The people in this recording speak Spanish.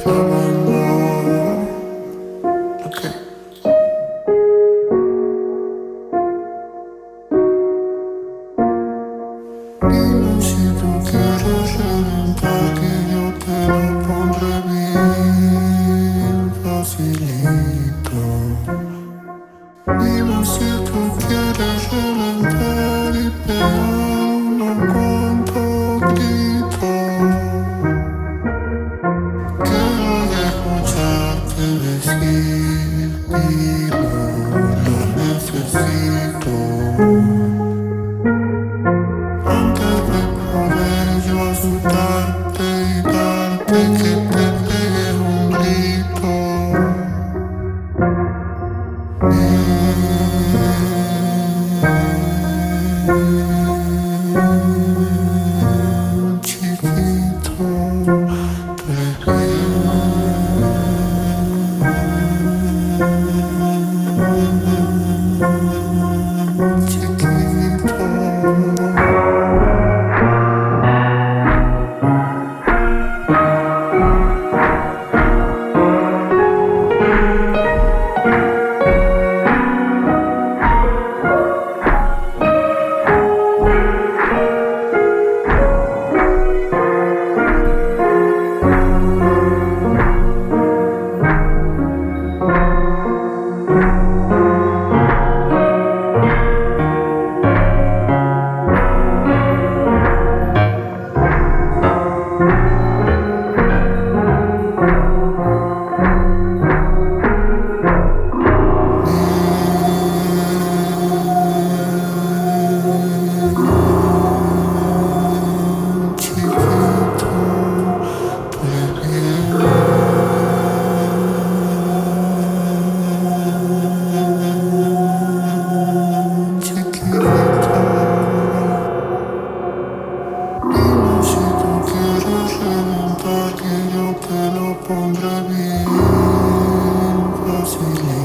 Okay. Dime si tú quieres reventar, que yo te lo pondré bien facilito. Dime si tú quieres reventar y pegar unos cuantos gritos. Quiero escucharte decir, dilo, lo necesito. Antes de poder yo asustarte y darte que te pegue un grito. Chiquito, tú eres bien chiquito. Dime si tú quieres reventar, que yo te lo pondré bien fácil.